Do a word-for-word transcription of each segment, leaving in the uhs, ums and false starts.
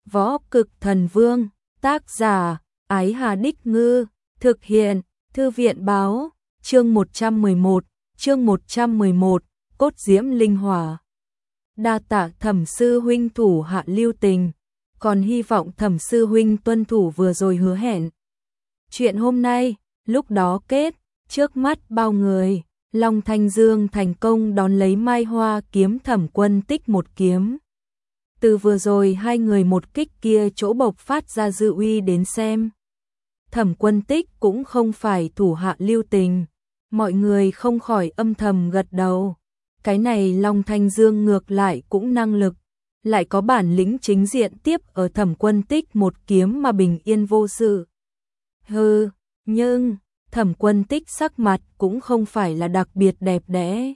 Võ Cực Thần Vương, tác giả, Ái Hà Đích Ngư, thực hiện, Thư viện Báo, chương một trăm mười một, chương một trăm mười một, Cốt Diễm Linh Hỏa. Đa tạ Thẩm sư huynh thủ hạ lưu tình, còn hy vọng Thẩm sư huynh tuân thủ vừa rồi hứa hẹn. Chuyện hôm nay, lúc đó kết, trước mắt bao người, Long Thanh Dương thành công đón lấy Mai Hoa kiếm Thẩm Quân Tích một kiếm. Từ vừa rồi hai người một kích kia chỗ bộc phát ra dư uy đến xem. Thẩm Quân Tích cũng không phải thủ hạ lưu tình, mọi người không khỏi âm thầm gật đầu. Cái này Long Thanh Dương ngược lại cũng năng lực, lại có bản lĩnh chính diện tiếp ở Thẩm Quân Tích một kiếm mà bình yên vô sự. Hừ, nhưng Thẩm Quân Tích sắc mặt cũng không phải là đặc biệt đẹp đẽ.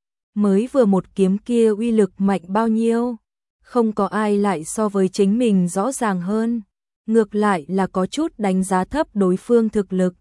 Mới vừa một kiếm kia uy lực mạnh bao nhiêu, không có ai lại so với chính mình rõ ràng hơn, ngược lại là có chút đánh giá thấp đối phương thực lực.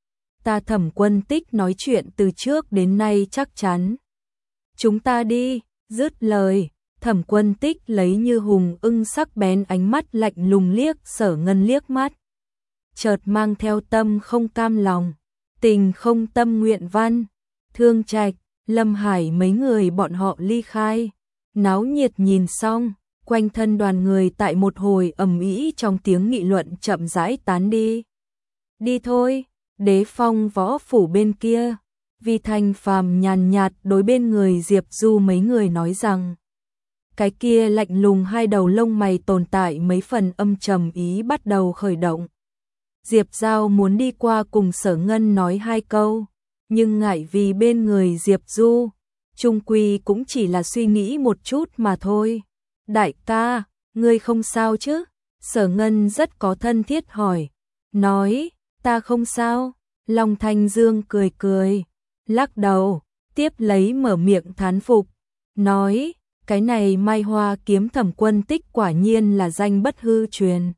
Ta Thẩm Quân Tích nói chuyện từ trước đến nay chắc chắn. Chúng ta đi, dứt lời, Thẩm Quân Tích lấy như hùng ưng sắc bén ánh mắt lạnh lùng liếc Sở Ngân liếc mắt. Chợt mang theo tâm không cam lòng, tình không tâm nguyện văn, Thương Trạch, Lâm Hải mấy người bọn họ ly khai. Náo nhiệt nhìn xong, quanh thân đoàn người tại một hồi ầm ĩ trong tiếng nghị luận chậm rãi tán đi. Đi thôi, Đế Phong võ phủ bên kia. Vi Thanh Phàm nhàn nhạt đối bên người Diệp Du mấy người nói rằng, cái kia lạnh lùng hai đầu lông mày tồn tại mấy phần âm trầm ý bắt đầu khởi động. Diệp Giao muốn đi qua cùng Sở Ngân nói hai câu, nhưng ngại vì bên người Diệp Du, chung quy cũng chỉ là suy nghĩ một chút mà thôi. Đại ca, ngươi không sao chứ? Sở Ngân rất có thân thiết hỏi, nói, ta không sao. Long Thanh Dương cười cười, lắc đầu, tiếp lấy mở miệng thán phục, nói, cái này Mai Hoa kiếm Thẩm Quân Tích quả nhiên là danh bất hư truyền.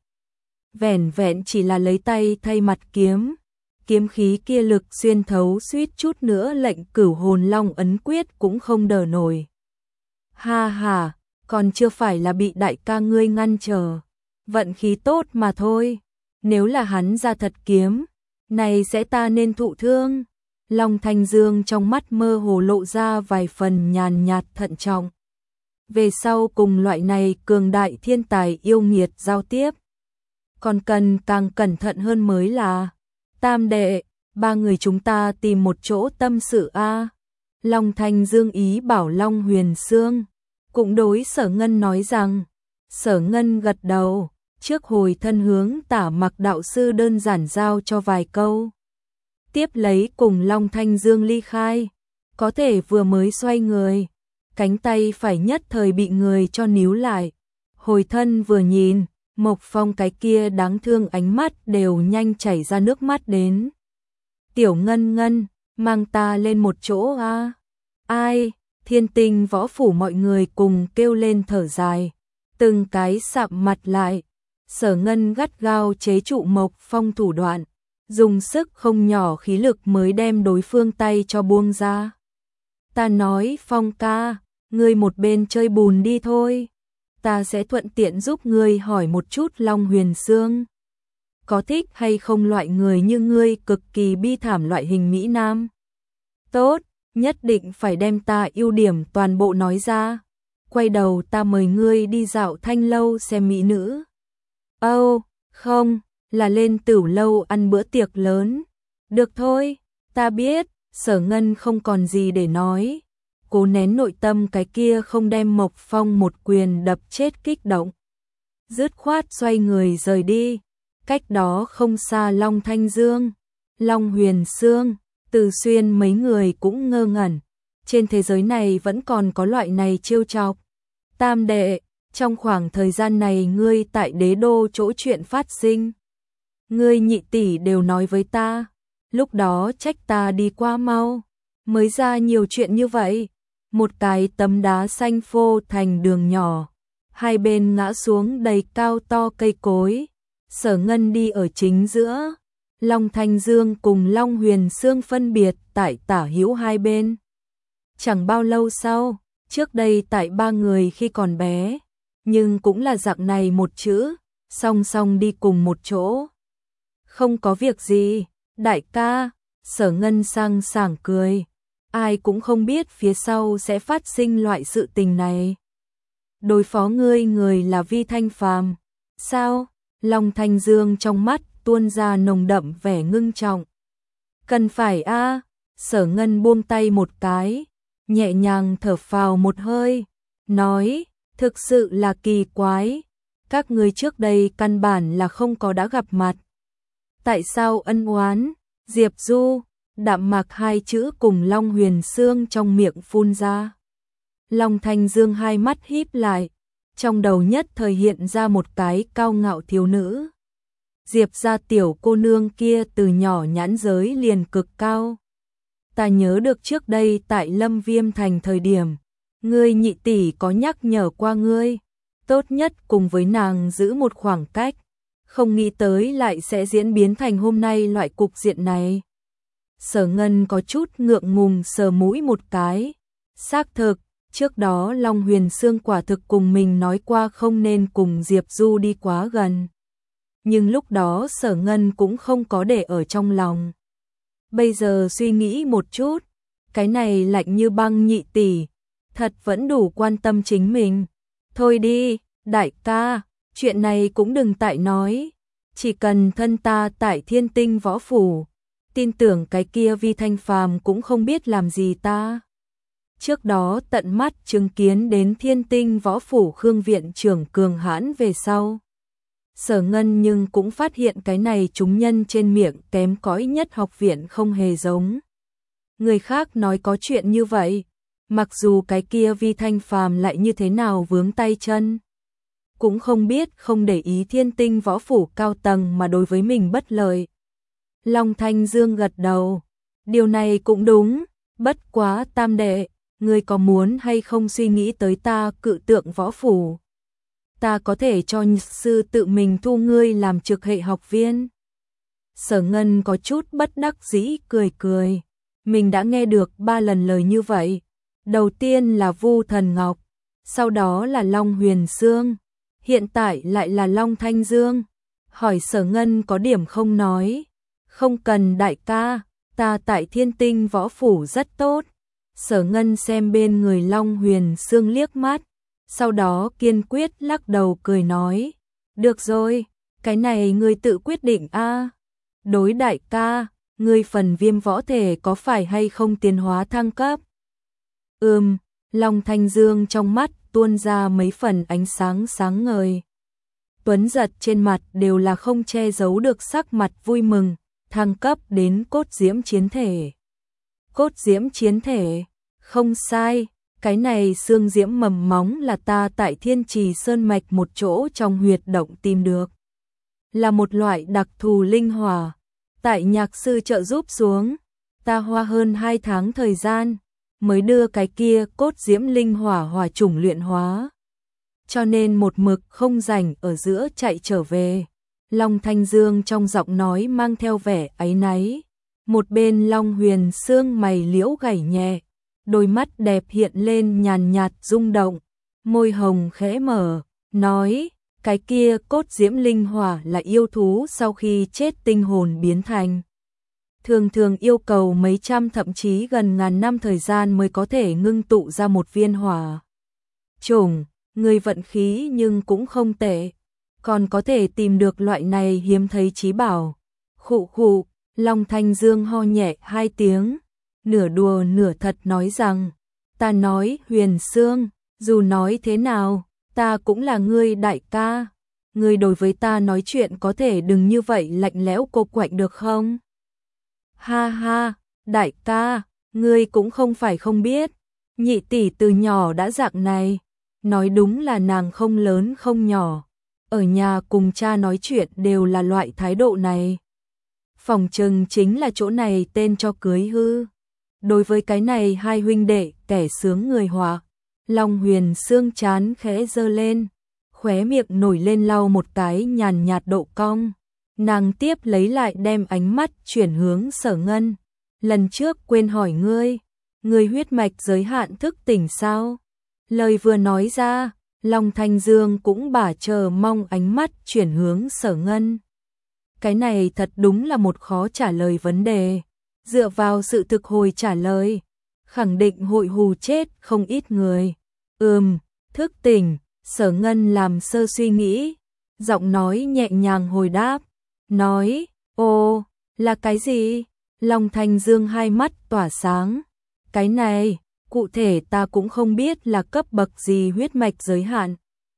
Vẻn vẹn chỉ là lấy tay thay mặt kiếm, kiếm khí kia lực xuyên thấu suýt chút nữa lệnh Cửu Hồn Long ấn quyết cũng không đỡ nổi. Ha ha, còn chưa phải là bị đại ca ngươi ngăn trở, vận khí tốt mà thôi, nếu là hắn ra thật kiếm, này sẽ ta nên thụ thương. Long Thanh Dương trong mắt mơ hồ lộ ra vài phần nhàn nhạt thận trọng. Về sau cùng loại này cường đại thiên tài yêu nghiệt giao tiếp, còn cần càng cẩn thận hơn mới là. Tam đệ, ba người chúng ta tìm một chỗ tâm sự a. Long Thanh Dương ý bảo Long Huyền Sương, cũng đối Sở Ngân nói rằng. Sở Ngân gật đầu, trước hồi thân hướng Tả Mặc đạo sư đơn giản giao cho vài câu. Tiếp lấy cùng Long Thanh Dương ly khai, có thể vừa mới xoay người, cánh tay phải nhất thời bị người cho níu lại. Hồi thân vừa nhìn, Mộc Phong cái kia đáng thương ánh mắt đều nhanh chảy ra nước mắt đến. Tiểu Ngân Ngân, mang ta lên một chỗ a. À? Ai? Thiên Tinh võ phủ mọi người cùng kêu lên thở dài, từng cái sạm mặt lại. Sở Ngân gắt gao chế trụ Mộc Phong thủ đoạn, dùng sức không nhỏ khí lực mới đem đối phương tay cho buông ra. Ta nói Phong ca, ngươi một bên chơi bùn đi thôi, ta sẽ thuận tiện giúp ngươi hỏi một chút Long Huyền Sương. Có thích hay không loại người như ngươi cực kỳ bi thảm loại hình Mỹ Nam? Tốt, nhất định phải đem ta ưu điểm toàn bộ nói ra. Quay đầu ta mời ngươi đi dạo Thanh lâu xem mỹ nữ. Âu, oh, không, là lên Tửu lâu ăn bữa tiệc lớn. Được thôi, ta biết. Sở Ngân không còn gì để nói, cố nén nội tâm cái kia không đem Mộc Phong một quyền đập chết kích động. Dứt khoát xoay người rời đi, cách đó không xa Long Thanh Dương, Long Huyền Sương, Từ Xuyên mấy người cũng ngơ ngẩn, trên thế giới này vẫn còn có loại này trêu chọc. Tam đệ, trong khoảng thời gian này ngươi tại đế đô chỗ chuyện phát sinh, ngươi nhị tỷ đều nói với ta, lúc đó trách ta đi qua mau, mới ra nhiều chuyện như vậy. Một cái tấm đá xanh phô thành đường nhỏ, hai bên ngã xuống đầy cao to cây cối. Sở Ngân đi ở chính giữa, Long Thanh Dương cùng Long Huyền Sương phân biệt tại tả hữu hai bên. Chẳng bao lâu sau, trước đây tại ba người khi còn bé, nhưng cũng là dạng này một chữ, song song đi cùng một chỗ. Không có việc gì, đại ca, Sở Ngân sang sảng cười. Ai cũng không biết phía sau sẽ phát sinh loại sự tình này. Đối phó ngươi người là Vi Thanh Phàm. Sao? Long Thanh Dương trong mắt tuôn ra nồng đậm vẻ ngưng trọng. Cần phải a à? Sở Ngân buông tay một cái, nhẹ nhàng thở phào một hơi, nói, thực sự là kỳ quái. Các ngươi trước đây căn bản là không có đã gặp mặt. Tại sao ân oán? Diệp Du, đạm mạc hai chữ cùng Long Huyền Sương trong miệng phun ra. Long Thanh Dương hai mắt híp lại, trong đầu nhất thời hiện ra một cái cao ngạo thiếu nữ. Diệp gia tiểu cô nương kia từ nhỏ nhãn giới liền cực cao. Ta nhớ được trước đây tại Lâm Viêm Thành thời điểm, ngươi nhị tỷ có nhắc nhở qua ngươi, tốt nhất cùng với nàng giữ một khoảng cách, không nghĩ tới lại sẽ diễn biến thành hôm nay loại cục diện này. Sở Ngân có chút ngượng ngùng sờ mũi một cái, xác thực, trước đó Long Huyền Sương quả thực cùng mình nói qua không nên cùng Diệp Du đi quá gần. Nhưng lúc đó Sở Ngân cũng không có để ở trong lòng. Bây giờ suy nghĩ một chút, cái này lạnh như băng nhị tỷ, thật vẫn đủ quan tâm chính mình. Thôi đi, đại ca, chuyện này cũng đừng tại nói, chỉ cần thân ta tại Thiên Tinh Võ Phủ, tin tưởng cái kia Vi Thanh Phàm cũng không biết làm gì ta. Trước đó tận mắt chứng kiến đến Thiên Tinh Võ Phủ Khương viện trưởng cường hãn về sau. Sở Ngân nhưng cũng phát hiện cái này chúng nhân trên miệng kém cỏi nhất học viện không hề giống. Người khác nói có chuyện như vậy, mặc dù cái kia Vi Thanh Phàm lại như thế nào vướng tay chân, cũng không biết không để ý Thiên Tinh Võ Phủ cao tầng mà đối với mình bất lợi. Long Thanh Dương gật đầu, điều này cũng đúng, bất quá tam đệ, ngươi có muốn hay không suy nghĩ tới ta Cự Tượng Võ Phủ? Ta có thể cho nhị sư tự mình thu ngươi làm trực hệ học viên. Sở Ngân có chút bất đắc dĩ cười cười, mình đã nghe được ba lần lời như vậy. Đầu tiên là Vu Thần Ngọc, sau đó là Long Huyền Sương, hiện tại lại là Long Thanh Dương. Hỏi Sở Ngân có điểm không nói, không cần đại ca, ta tại Thiên Tinh Võ Phủ rất tốt. Sở Ngân xem bên người Long Huyền Sương liếc mắt, sau đó kiên quyết lắc đầu cười nói, được rồi, cái này ngươi tự quyết định a. Đối đại ca, ngươi phần viêm võ thể có phải hay không tiến hóa thăng cấp? Ừm, Long Thanh Dương trong mắt tuôn ra mấy phần ánh sáng sáng ngời. Tuấn giật trên mặt đều là không che giấu được sắc mặt vui mừng, thăng cấp đến cốt diễm chiến thể. Cốt diễm chiến thể, không sai, cái này xương diễm mầm móng là ta tại Thiên Trì Sơn Mạch một chỗ trong huyệt động tìm được. Là một loại đặc thù linh hỏa, tại nhạc sư trợ giúp xuống, ta hoa hơn hai tháng thời gian, mới đưa cái kia cốt diễm linh hỏa hỏa chủng luyện hóa. Cho nên một mực không rảnh ở giữa chạy trở về. Long Thanh Dương trong giọng nói mang theo vẻ áy náy. Một bên Long Huyền Sương mày liễu gảy nhẹ, đôi mắt đẹp hiện lên nhàn nhạt rung động, môi hồng khẽ mở, nói, cái kia cốt diễm linh hỏa là yêu thú sau khi chết tinh hồn biến thành. Thường thường yêu cầu mấy trăm thậm chí gần ngàn năm thời gian mới có thể ngưng tụ ra một viên hỏa chủng, người vận khí nhưng cũng không tệ, còn có thể tìm được loại này hiếm thấy chí bảo. Khụ khụ, Long Thanh Dương ho nhẹ hai tiếng, nửa đùa nửa thật nói rằng, ta nói Huyền Sương, dù nói thế nào, ta cũng là ngươi đại ca, ngươi đối với ta nói chuyện có thể đừng như vậy lạnh lẽo cô quạnh được không? Ha ha, đại ca, ngươi cũng không phải không biết, nhị tỷ từ nhỏ đã dạng này, nói đúng là nàng không lớn không nhỏ, ở nhà cùng cha nói chuyện đều là loại thái độ này. Phòng trừng chính là chỗ này tên cho cưới hư. Đối với cái này hai huynh đệ kẻ sướng người họa, Long Huyền Sương chán khẽ giơ lên, khóe miệng nổi lên lau một cái nhàn nhạt độ cong. Nàng tiếp lấy lại đem ánh mắt chuyển hướng Sở Ngân. Lần trước quên hỏi ngươi, ngươi huyết mạch giới hạn thức tỉnh sao? Lời vừa nói ra, Long Thanh Dương cũng bả chờ mong ánh mắt chuyển hướng Sở Ngân. Cái này thật đúng là một khó trả lời vấn đề. Dựa vào sự thực hồi trả lời, khẳng định hội hù chết không ít người. Ừm, thức tỉnh, Sở Ngân làm sơ suy nghĩ, giọng nói nhẹ nhàng hồi đáp, nói, ô, là cái gì? Long Thanh Dương hai mắt tỏa sáng. Cái này, cụ thể ta cũng không biết là cấp bậc gì huyết mạch giới hạn.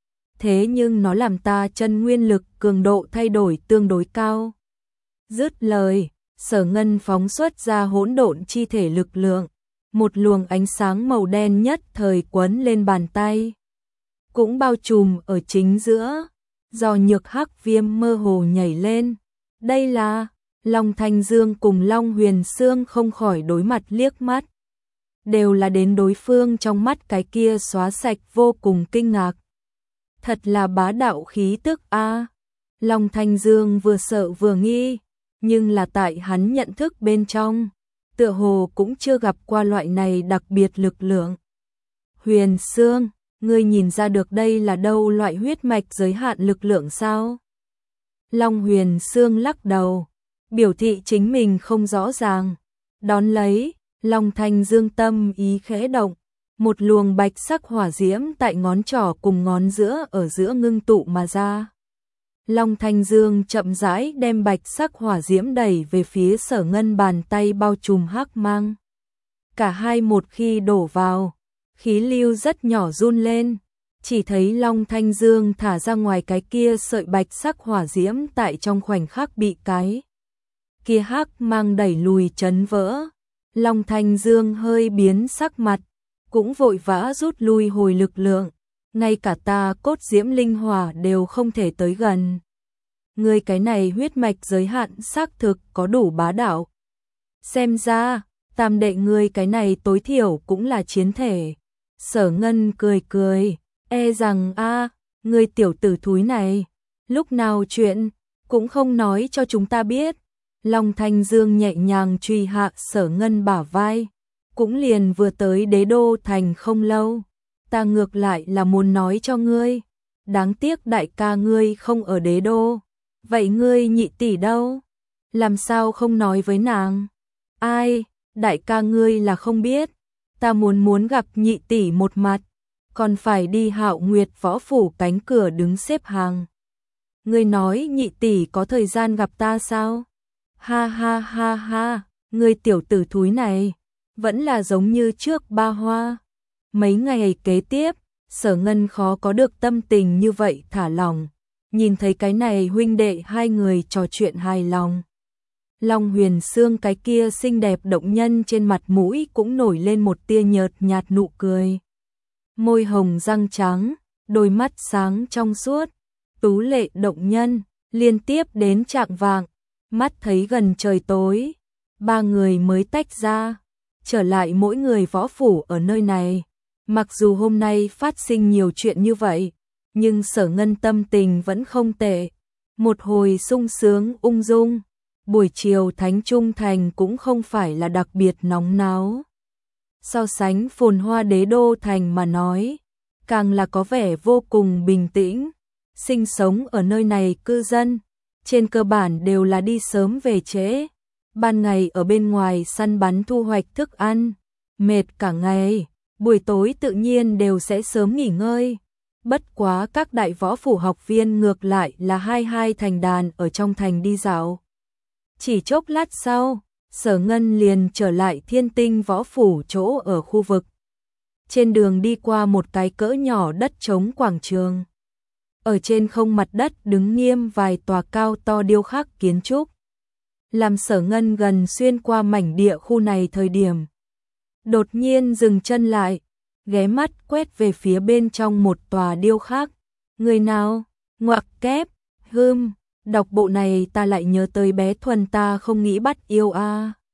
Thế nhưng nó làm ta chân nguyên lực cường độ thay đổi tương đối cao. Dứt lời, Sở Ngân phóng xuất ra hỗn độn chi thể lực lượng. Một luồng ánh sáng màu đen nhất thời quấn lên bàn tay. Cũng bao trùm ở chính giữa. Do nhược hắc viêm mơ hồ nhảy lên. Đây là... Long Thanh Dương cùng Long Huyền Sương không khỏi đối mặt liếc mắt. Đều là đến đối phương trong mắt cái kia xóa sạch vô cùng kinh ngạc. Thật là bá đạo khí tức a. Long Thanh Dương vừa sợ vừa nghi, nhưng là tại hắn nhận thức bên trong, tựa hồ cũng chưa gặp qua loại này đặc biệt lực lượng. Huyền Sương, ngươi nhìn ra được đây là đâu loại huyết mạch giới hạn lực lượng sao? Long Huyền Sương lắc đầu, biểu thị chính mình không rõ ràng. Đón lấy, Long Thanh Dương tâm ý khẽ động, một luồng bạch sắc hỏa diễm tại ngón trỏ cùng ngón giữa ở giữa ngưng tụ mà ra. Long Thanh Dương chậm rãi đem bạch sắc hỏa diễm đẩy về phía Sở Ngân, bàn tay bao trùm hắc mang. Cả hai một khi đổ vào, khí lưu rất nhỏ run lên, chỉ thấy Long Thanh Dương thả ra ngoài cái kia sợi bạch sắc hỏa diễm tại trong khoảnh khắc bị cái kia hắc mang đẩy lùi chấn vỡ. Long Thanh Dương hơi biến sắc mặt, cũng vội vã rút lui hồi lực lượng, ngay cả ta cốt diễm linh hỏa đều không thể tới gần. Ngươi cái này huyết mạch giới hạn xác thực có đủ bá đạo. Xem ra, tam đệ ngươi cái này tối thiểu cũng là chiến thể. Sở Ngân cười cười, e rằng a, ngươi tiểu tử thúi này, lúc nào chuyện cũng không nói cho chúng ta biết. Long Thanh Dương nhẹ nhàng truy hạ Sở Ngân bả vai, cũng liền vừa tới đế đô thành không lâu. Ta ngược lại là muốn nói cho ngươi, đáng tiếc đại ca ngươi không ở đế đô. Vậy ngươi nhị tỷ đâu? Làm sao không nói với nàng? Ai, đại ca ngươi là không biết, ta muốn muốn gặp nhị tỷ một mặt, còn phải đi Hạo Nguyệt võ phủ cánh cửa đứng xếp hàng. Ngươi nói nhị tỷ có thời gian gặp ta sao? Ha ha ha ha, ngươi tiểu tử thúi này, vẫn là giống như trước ba hoa. Mấy ngày kế tiếp, Sở Ngân khó có được tâm tình như vậy thả lỏng, nhìn thấy cái này huynh đệ hai người trò chuyện hài lòng. Long Huyền Sương cái kia xinh đẹp động nhân trên mặt mũi cũng nổi lên một tia nhợt nhạt nụ cười. Môi hồng răng trắng, đôi mắt sáng trong suốt, tú lệ động nhân, liên tiếp đến trạng vạng, mắt thấy gần trời tối, ba người mới tách ra, trở lại mỗi người võ phủ ở nơi này. Mặc dù hôm nay phát sinh nhiều chuyện như vậy, nhưng Sở Ngân tâm tình vẫn không tệ, một hồi sung sướng ung dung. Buổi chiều Thánh Trung Thành cũng không phải là đặc biệt nóng náo. So sánh phồn hoa đế đô thành mà nói, càng là có vẻ vô cùng bình tĩnh. Sinh sống ở nơi này cư dân, trên cơ bản đều là đi sớm về trễ, ban ngày ở bên ngoài săn bắn thu hoạch thức ăn, mệt cả ngày, buổi tối tự nhiên đều sẽ sớm nghỉ ngơi. Bất quá các đại võ phủ học viên ngược lại là hai hai thành đàn ở trong thành đi dạo. Chỉ chốc lát sau, Sở Ngân liền trở lại Thiên Tinh võ phủ chỗ ở khu vực. Trên đường đi qua một cái cỡ nhỏ đất trống quảng trường. Ở trên không mặt đất đứng nghiêm vài tòa cao to điêu khắc kiến trúc. Làm Sở Ngân gần xuyên qua mảnh địa khu này thời điểm. Đột nhiên dừng chân lại, ghé mắt quét về phía bên trong một tòa điêu khắc. Người nào? Ngoặc kép, hưm, đọc bộ này ta lại nhớ tới bé Thuần ta không nghĩ bắt yêu a.